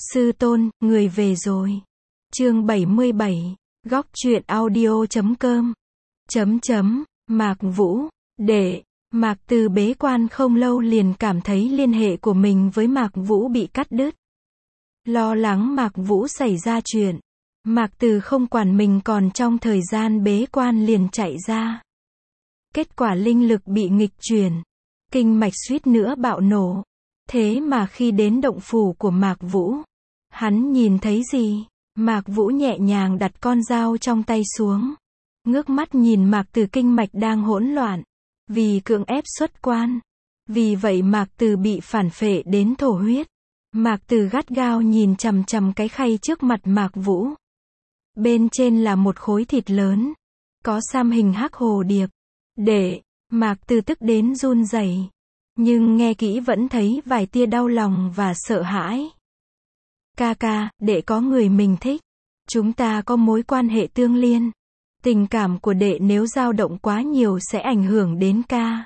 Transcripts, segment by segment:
Sư tôn, người về rồi. Chương 77, góc truyện audio.com. Mạc Vũ, đệ, Mạc Từ bế quan không lâu liền cảm thấy liên hệ của mình với Mạc Vũ bị cắt đứt. Lo lắng Mạc Vũ xảy ra chuyện, Mạc Từ không quản mình còn trong thời gian bế quan liền chạy ra. Kết quả linh lực bị nghịch chuyển, kinh mạch suýt nữa bạo nổ. Thế mà khi đến động phủ của Mạc Vũ, hắn nhìn thấy gì? Mạc Vũ nhẹ nhàng đặt con dao trong tay xuống, ngước mắt nhìn Mạc Từ kinh mạch đang hỗn loạn, vì cưỡng ép xuất quan. Vì vậy Mạc Từ bị phản phệ đến thổ huyết. Mạc Từ gắt gao nhìn chằm chằm cái khay trước mặt Mạc Vũ. Bên trên là một khối thịt lớn, có xăm hình hắc hồ điệp. Đệ, Mạc Từ tức đến run rẩy, nhưng nghe kỹ vẫn thấy vài tia đau lòng và sợ hãi. Ca ca, đệ có người mình thích. Chúng ta có mối quan hệ tương liên. Tình cảm của đệ nếu dao động quá nhiều sẽ ảnh hưởng đến ca.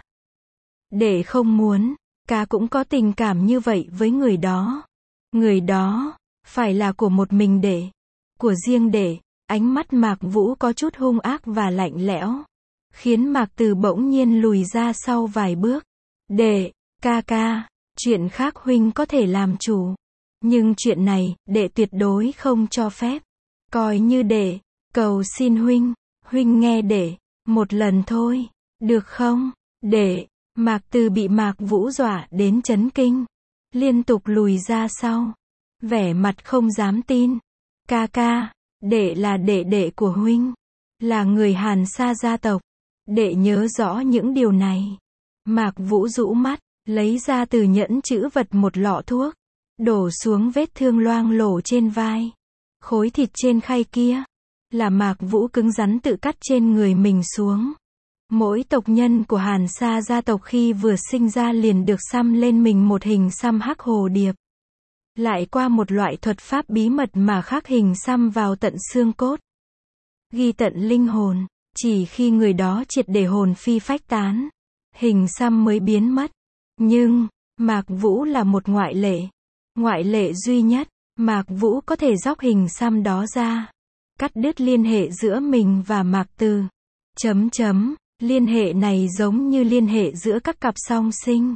Đệ không muốn, ca cũng có tình cảm như vậy với người đó. Người đó, phải là của một mình đệ. Của riêng đệ. Ánh mắt Mạc Vũ có chút hung ác và lạnh lẽo, khiến Mạc Từ bỗng nhiên lùi ra sau vài bước. Đệ, ca ca, chuyện khác huynh có thể làm chủ. Nhưng chuyện này, đệ tuyệt đối không cho phép. Coi như đệ, cầu xin huynh, huynh nghe đệ, một lần thôi, được không? Đệ, Mạc Từ bị Mạc Vũ dọa đến chấn kinh, liên tục lùi ra sau, vẻ mặt không dám tin. Ca ca, đệ là đệ đệ của huynh, là người Hàn Sa gia tộc, đệ nhớ rõ những điều này. Mạc Vũ rũ mắt, lấy ra từ nhẫn trữ vật một lọ thuốc, đổ xuống vết thương loang lổ trên vai. Khối thịt trên khay kia, là Mạc Vũ cứng rắn tự cắt trên người mình xuống. Mỗi tộc nhân của Hàn Sa gia tộc khi vừa sinh ra liền được xăm lên mình một hình xăm hắc hồ điệp. Lại qua một loại thuật pháp bí mật mà khắc hình xăm vào tận xương cốt, ghi tận linh hồn. Chỉ khi người đó triệt để hồn phi phách tán, hình xăm mới biến mất. Nhưng, Mạc Vũ là một ngoại lệ. Ngoại lệ duy nhất, Mạc Vũ có thể róc hình xăm đó ra, cắt đứt liên hệ giữa mình và Mạc Từ. Liên hệ này giống như liên hệ giữa các cặp song sinh.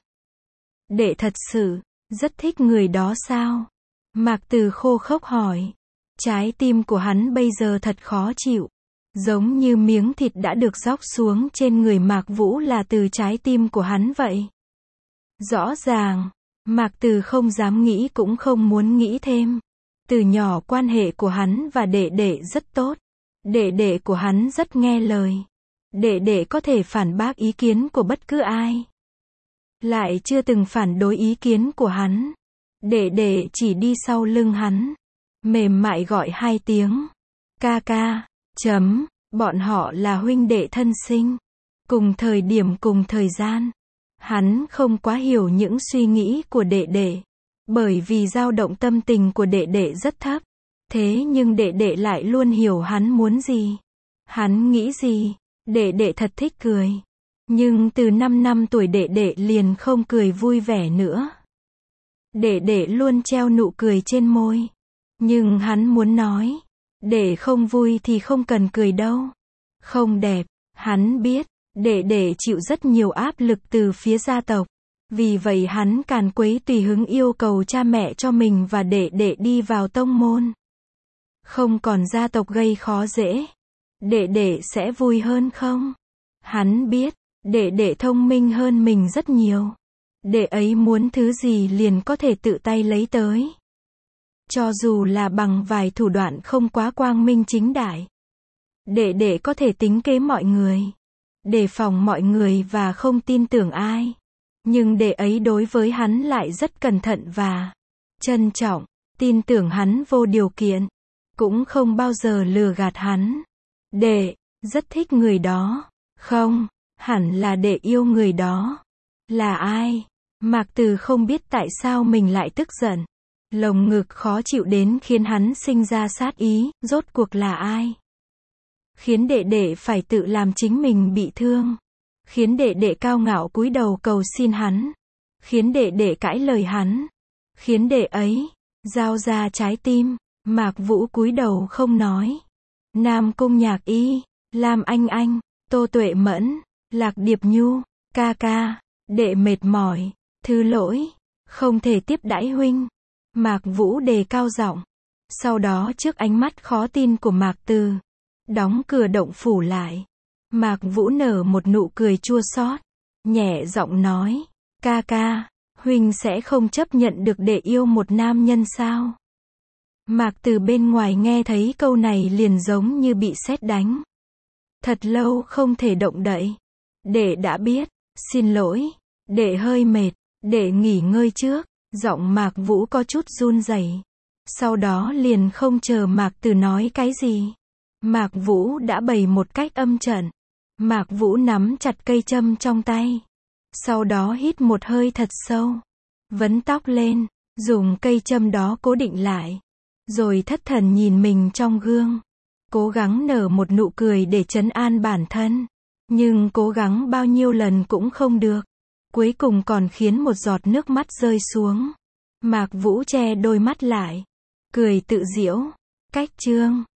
Đệ thật sự rất thích người đó sao? Mạc Từ khô khốc hỏi. Trái tim của hắn bây giờ thật khó chịu, giống như miếng thịt đã được róc xuống trên người Mạc Vũ là từ trái tim của hắn vậy. Rõ ràng, Mạc Từ không dám nghĩ cũng không muốn nghĩ thêm. Từ nhỏ quan hệ của hắn và đệ đệ rất tốt. Đệ đệ của hắn rất nghe lời. Đệ đệ có thể phản bác ý kiến của bất cứ ai, lại chưa từng phản đối ý kiến của hắn. Đệ đệ chỉ đi sau lưng hắn, mềm mại gọi hai tiếng. Ca ca, bọn họ là huynh đệ thân sinh, cùng thời điểm cùng thời gian. Hắn không quá hiểu những suy nghĩ của đệ đệ, bởi vì dao động tâm tình của đệ đệ rất thấp. Thế nhưng đệ đệ lại luôn hiểu hắn muốn gì, hắn nghĩ gì. Đệ đệ thật thích cười. Nhưng từ 5 năm tuổi đệ đệ liền không cười vui vẻ nữa. Đệ đệ luôn treo nụ cười trên môi. Nhưng hắn muốn nói, đệ không vui thì không cần cười đâu. Không đẹp. Hắn biết, đệ đệ chịu rất nhiều áp lực từ phía gia tộc. Vì vậy hắn càn quấy tùy hứng yêu cầu cha mẹ cho mình và đệ đệ đi vào tông môn. Không còn gia tộc gây khó dễ, đệ đệ sẽ vui hơn không? Hắn biết, đệ đệ thông minh hơn mình rất nhiều. Đệ ấy muốn thứ gì liền có thể tự tay lấy tới. Cho dù là bằng vài thủ đoạn không quá quang minh chính đại. Đệ đệ có thể tính kế mọi người, đề phòng mọi người và không tin tưởng ai. Nhưng đệ ấy đối với hắn lại rất cẩn thận và trân trọng, tin tưởng hắn vô điều kiện, cũng không bao giờ lừa gạt hắn. Đệ rất thích người đó. Không, hẳn là đệ yêu người đó. Là ai? Mạc Từ không biết tại sao mình lại tức giận. Lồng ngực khó chịu đến khiến hắn sinh ra sát ý. Rốt cuộc là ai? Khiến đệ đệ phải tự làm chính mình bị thương. Khiến đệ đệ cao ngạo cúi đầu cầu xin hắn. Khiến đệ đệ cãi lời hắn. Khiến đệ ấy Giao ra trái tim. Mạc Vũ cúi đầu không nói. Nam Cung Nhạc Y, Lam Anh, Tô Tuệ Mẫn, Lạc Điệp Nhu, ca ca, đệ mệt mỏi, thứ lỗi, không thể tiếp đãi huynh. Mạc Vũ đề cao giọng. Sau đó trước ánh mắt khó tin của Mạc Từ, đóng cửa động phủ lại. Mạc Vũ nở một nụ cười chua xót, nhẹ giọng nói, ca ca, huynh sẽ không chấp nhận được đệ yêu một nam nhân sao? Mạc Từ bên ngoài nghe thấy câu này liền giống như bị sét đánh. Thật lâu không thể động đậy. Đệ đã biết, xin lỗi, đệ hơi mệt, đệ nghỉ ngơi trước. Giọng Mạc Vũ có chút run rẩy. Sau đó liền không chờ Mạc Từ nói cái gì. Mạc Vũ đã bày một cách âm trận. Mạc Vũ nắm chặt cây châm trong tay. Sau đó hít một hơi thật sâu. Vấn tóc lên, dùng cây châm đó cố định lại. Rồi thất thần nhìn mình trong gương. Cố gắng nở một nụ cười để trấn an bản thân. Nhưng cố gắng bao nhiêu lần cũng không được. Cuối cùng còn khiến một giọt nước mắt rơi xuống. Mạc Vũ che đôi mắt lại. Cười tự giễu. Cách chương